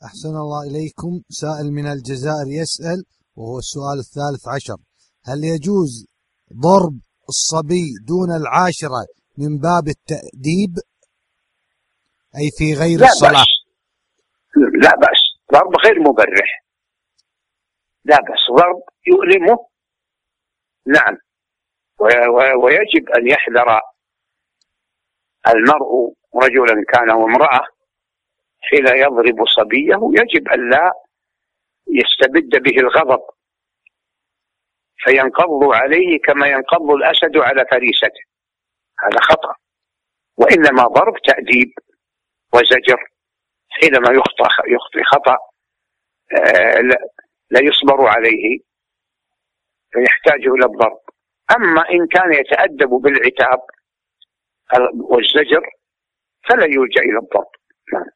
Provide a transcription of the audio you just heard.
أحسن الله إليكم. سائل من الجزائر يسأل، وهو السؤال 13، هل يجوز ضرب الصبي دون العاشرة من باب التأديب، أي في غير الصلاة؟ لا بأس، ضرب غير مبرح، لا بأس، ضرب يؤلمه، نعم. ويجب أن يحذر المرء رجلا كان وامرأة حين يضرب صبيه، يجب أن لا يستبد به الغضب فينقض عليه كما ينقض الأسد على فريسته، هذا خطأ. وإنما ضرب تأديب وزجر حينما يخطئ خطأ لا يصبر عليه فيحتاج إلى الضرب. أما إن كان يتأدب بالعتاب والزجر فلا يلجأ إلى الضرب. نعم.